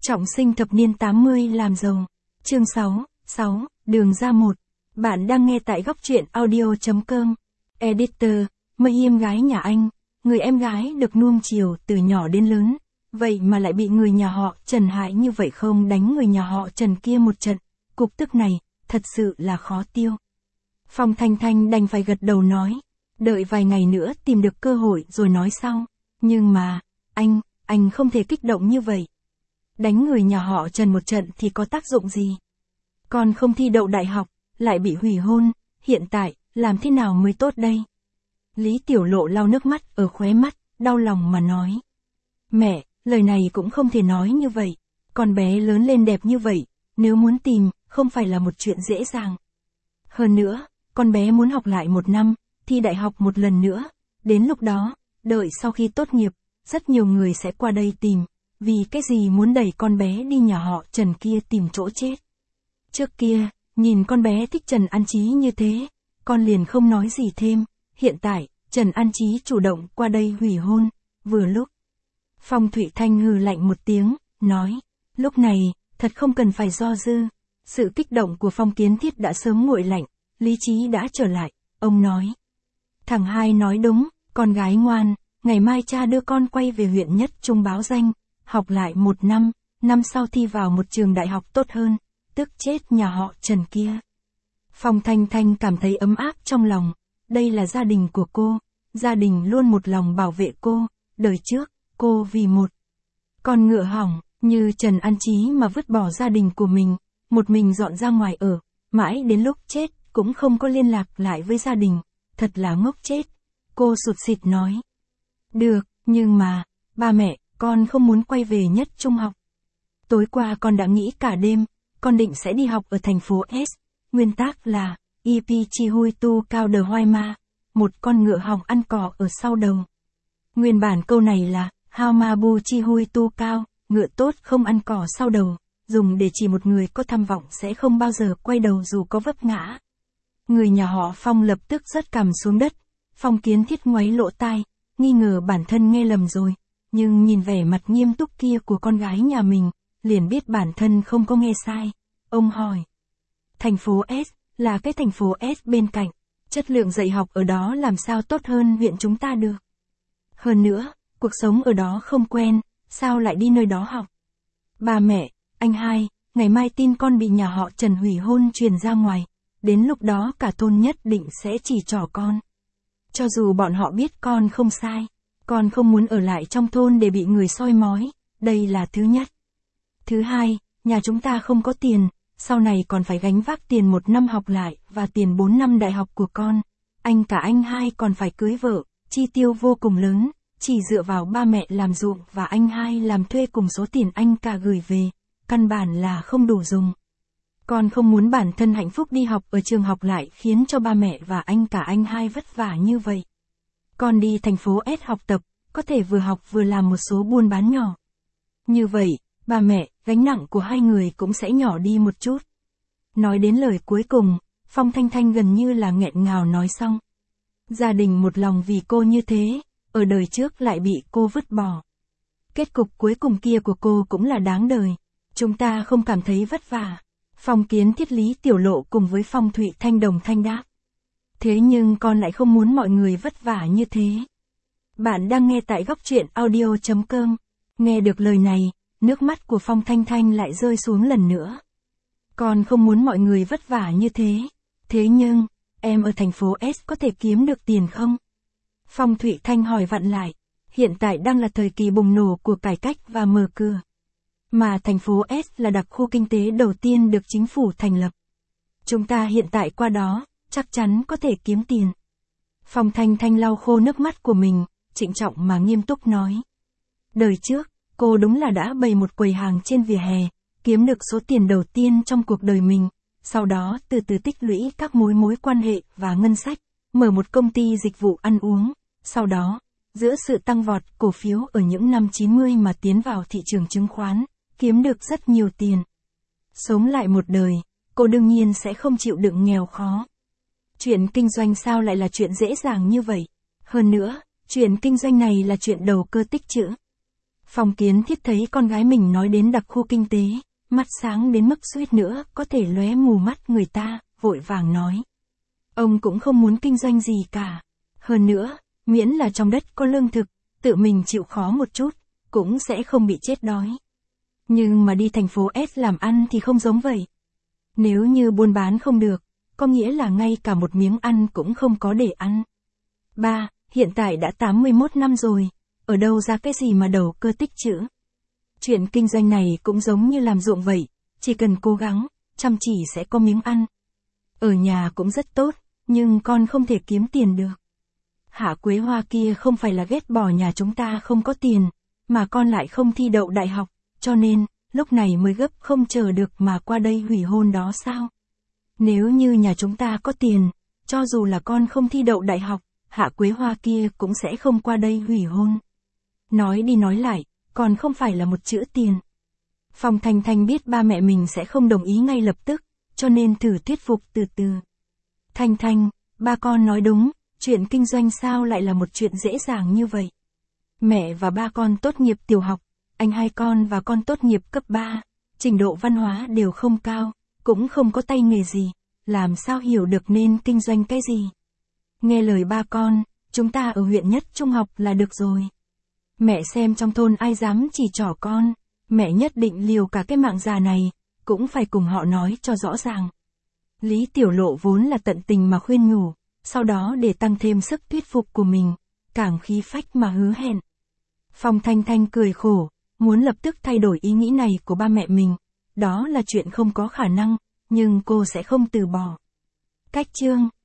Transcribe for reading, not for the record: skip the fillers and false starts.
Trọng sinh thập niên 80 làm giàu. Chương 6, đường ra 1. Bạn đang nghe tại góc truyện audio.com. Editor, Mây em gái nhà anh, người em gái được nuông chiều từ nhỏ đến lớn, vậy mà lại bị người nhà họ Trần hại như vậy, không đánh người nhà họ Trần kia một trận, cục tức này, thật sự là khó tiêu. Phong Thanh Thanh đành phải gật đầu nói, đợi vài ngày nữa tìm được cơ hội rồi nói sau, nhưng mà, anh không thể kích động như vậy. Đánh người nhà họ Trần một trận thì có tác dụng gì? Con không thi đậu đại học, lại bị hủy hôn, hiện tại, làm thế nào mới tốt đây? Lý Tiểu Lộ lau nước mắt ở khóe mắt, đau lòng mà nói. Mẹ, lời này cũng không thể nói như vậy, con bé lớn lên đẹp như vậy, nếu muốn tìm, không phải là một chuyện dễ dàng. Hơn nữa, con bé muốn học lại một năm, thi đại học một lần nữa, đến lúc đó, đợi sau khi tốt nghiệp, rất nhiều người sẽ qua đây tìm, vì cái gì muốn đẩy con bé đi nhà họ Trần kia tìm chỗ chết. Trước kia, nhìn con bé thích Trần An Chí như thế, con liền không nói gì thêm, hiện tại, Trần An Chí chủ động qua đây hủy hôn, vừa lúc. Phong Thụy Thanh hừ lạnh một tiếng, nói, lúc này, thật không cần phải do dư, sự kích động của Phong Kiến Thiết đã sớm nguội lạnh, lý trí đã trở lại, ông nói. Thằng hai nói đúng, con gái ngoan, ngày mai cha đưa con quay về huyện Nhất Trung báo danh, học lại một năm, năm sau thi vào một trường đại học tốt hơn, tức chết nhà họ Trần kia. Phong Thanh Thanh cảm thấy ấm áp trong lòng, đây là gia đình của cô, gia đình luôn một lòng bảo vệ cô, đời trước, cô vì một con ngựa hỏng, như Trần An Chí mà vứt bỏ gia đình của mình, một mình dọn ra ngoài ở, mãi đến lúc chết, cũng không có liên lạc lại với gia đình, thật là ngốc chết. Cô sụt sịt nói. Được, nhưng mà, ba mẹ, con không muốn quay về Nhất Trung học. Tối qua con đã nghĩ cả đêm, con định sẽ đi học ở thành phố S, nguyên tắc là, Ipi chi hui tu cao đờ hoai ma, một con ngựa hỏng ăn cỏ ở sau đầu. Nguyên bản câu này là, hao ma bu chi hui tu cao, ngựa tốt không ăn cỏ sau đầu, dùng để chỉ một người có tham vọng sẽ không bao giờ quay đầu dù có vấp ngã. Người nhà họ Phong lập tức rớt cằm xuống đất, Phong Kiến Thiết ngoáy lỗ tai, nghi ngờ bản thân nghe lầm rồi, nhưng nhìn vẻ mặt nghiêm túc kia của con gái nhà mình, liền biết bản thân không có nghe sai. Ông hỏi, thành phố S, là cái thành phố S bên cạnh, chất lượng dạy học ở đó làm sao tốt hơn huyện chúng ta được. Hơn nữa, cuộc sống ở đó không quen, sao lại đi nơi đó học. Ba mẹ, anh hai, ngày mai tin con bị nhà họ Trần hủy hôn truyền ra ngoài, đến lúc đó cả thôn nhất định sẽ chỉ trỏ con. Cho dù bọn họ biết con không sai, con không muốn ở lại trong thôn để bị người soi mói, đây là thứ nhất. Thứ hai, nhà chúng ta không có tiền, sau này còn phải gánh vác tiền một năm học lại và tiền 4 năm đại học của con. Cả anh hai còn phải cưới vợ, chi tiêu vô cùng lớn, chỉ dựa vào ba mẹ làm ruộng và anh hai làm thuê cùng số tiền anh cả gửi về, căn bản là không đủ dùng. Con không muốn bản thân hạnh phúc đi học ở trường học lại khiến cho ba mẹ và cả anh hai vất vả như vậy. Con đi thành phố S học tập, có thể vừa học vừa làm một số buôn bán nhỏ. Như vậy, ba mẹ, gánh nặng của hai người cũng sẽ nhỏ đi một chút. Nói đến lời cuối cùng, Phong Thanh Thanh gần như là nghẹn ngào nói xong. Gia đình một lòng vì cô như thế, ở đời trước lại bị cô vứt bỏ. Kết cục cuối cùng kia của cô cũng là đáng đời. Chúng ta không cảm thấy vất vả. Phong Kiến Thiết Lý Tiểu Lộ cùng với Phong Thụy Thanh đồng thanh đáp. Thế nhưng con lại không muốn mọi người vất vả như thế. Bạn đang nghe tại góc truyện audio.com. Nghe được lời này, nước mắt của Phong Thanh Thanh lại rơi xuống lần nữa. Con không muốn mọi người vất vả như thế. Thế nhưng, em ở thành phố S có thể kiếm được tiền không? Phong Thụy Thanh hỏi vặn lại. Hiện tại đang là thời kỳ bùng nổ của cải cách và mở cửa. Mà thành phố S là đặc khu kinh tế đầu tiên được chính phủ thành lập. Chúng ta hiện tại qua đó, chắc chắn có thể kiếm tiền. Phong Thanh Thanh lau khô nước mắt của mình, trịnh trọng mà nghiêm túc nói. Đời trước, cô đúng là đã bày một quầy hàng trên vỉa hè, kiếm được số tiền đầu tiên trong cuộc đời mình, sau đó từ từ tích lũy các mối quan hệ và ngân sách, mở một công ty dịch vụ ăn uống, sau đó, giữa sự tăng vọt cổ phiếu ở những năm 90 mà tiến vào thị trường chứng khoán, kiếm được rất nhiều tiền. Sống lại một đời, cô đương nhiên sẽ không chịu đựng nghèo khó. Chuyện kinh doanh sao lại là chuyện dễ dàng như vậy? Hơn nữa, chuyện kinh doanh này là chuyện đầu cơ tích trữ. Phong Kiến Thiết thấy con gái mình nói đến đặc khu kinh tế, mắt sáng đến mức suýt nữa có thể lóe mù mắt người ta, vội vàng nói. Ông cũng không muốn kinh doanh gì cả. Hơn nữa, miễn là trong đất có lương thực, tự mình chịu khó một chút, cũng sẽ không bị chết đói. Nhưng mà đi thành phố S làm ăn thì không giống vậy. Nếu như buôn bán không được, có nghĩa là ngay cả một miếng ăn cũng không có để ăn. Ba, hiện tại đã 81 năm rồi, ở đâu ra cái gì mà đầu cơ tích trữ. Chuyện kinh doanh này cũng giống như làm ruộng vậy, chỉ cần cố gắng, chăm chỉ sẽ có miếng ăn. Ở nhà cũng rất tốt, nhưng con không thể kiếm tiền được. Hạ Quế Hoa kia không phải là ghét bỏ nhà chúng ta không có tiền, mà con lại không thi đậu đại học, cho nên, lúc này mới gấp không chờ được mà qua đây hủy hôn đó sao? Nếu như nhà chúng ta có tiền, cho dù là con không thi đậu đại học, Hạ Quế Hoa kia cũng sẽ không qua đây hủy hôn. Nói đi nói lại, còn không phải là một chữ tiền. Phong Thanh Thanh biết ba mẹ mình sẽ không đồng ý ngay lập tức, cho nên thử thuyết phục từ từ. Thanh Thanh, ba con nói đúng, chuyện kinh doanh sao lại là một chuyện dễ dàng như vậy. Mẹ và ba con tốt nghiệp tiểu học, anh hai con và con tốt nghiệp cấp 3, trình độ văn hóa đều không cao, cũng không có tay nghề gì, làm sao hiểu được nên kinh doanh cái gì. Nghe lời ba con, chúng ta ở huyện Nhất Trung học là được rồi. Mẹ xem trong thôn ai dám chỉ trỏ con, mẹ nhất định liều cả cái mạng già này, cũng phải cùng họ nói cho rõ ràng. Lý Tiểu Lộ vốn là tận tình mà khuyên nhủ, sau đó để tăng thêm sức thuyết phục của mình, càng khí phách mà hứa hẹn. Phong Thanh Thanh cười khổ, muốn lập tức thay đổi ý nghĩ này của ba mẹ mình, đó là chuyện không có khả năng, nhưng cô sẽ không từ bỏ. Cách chương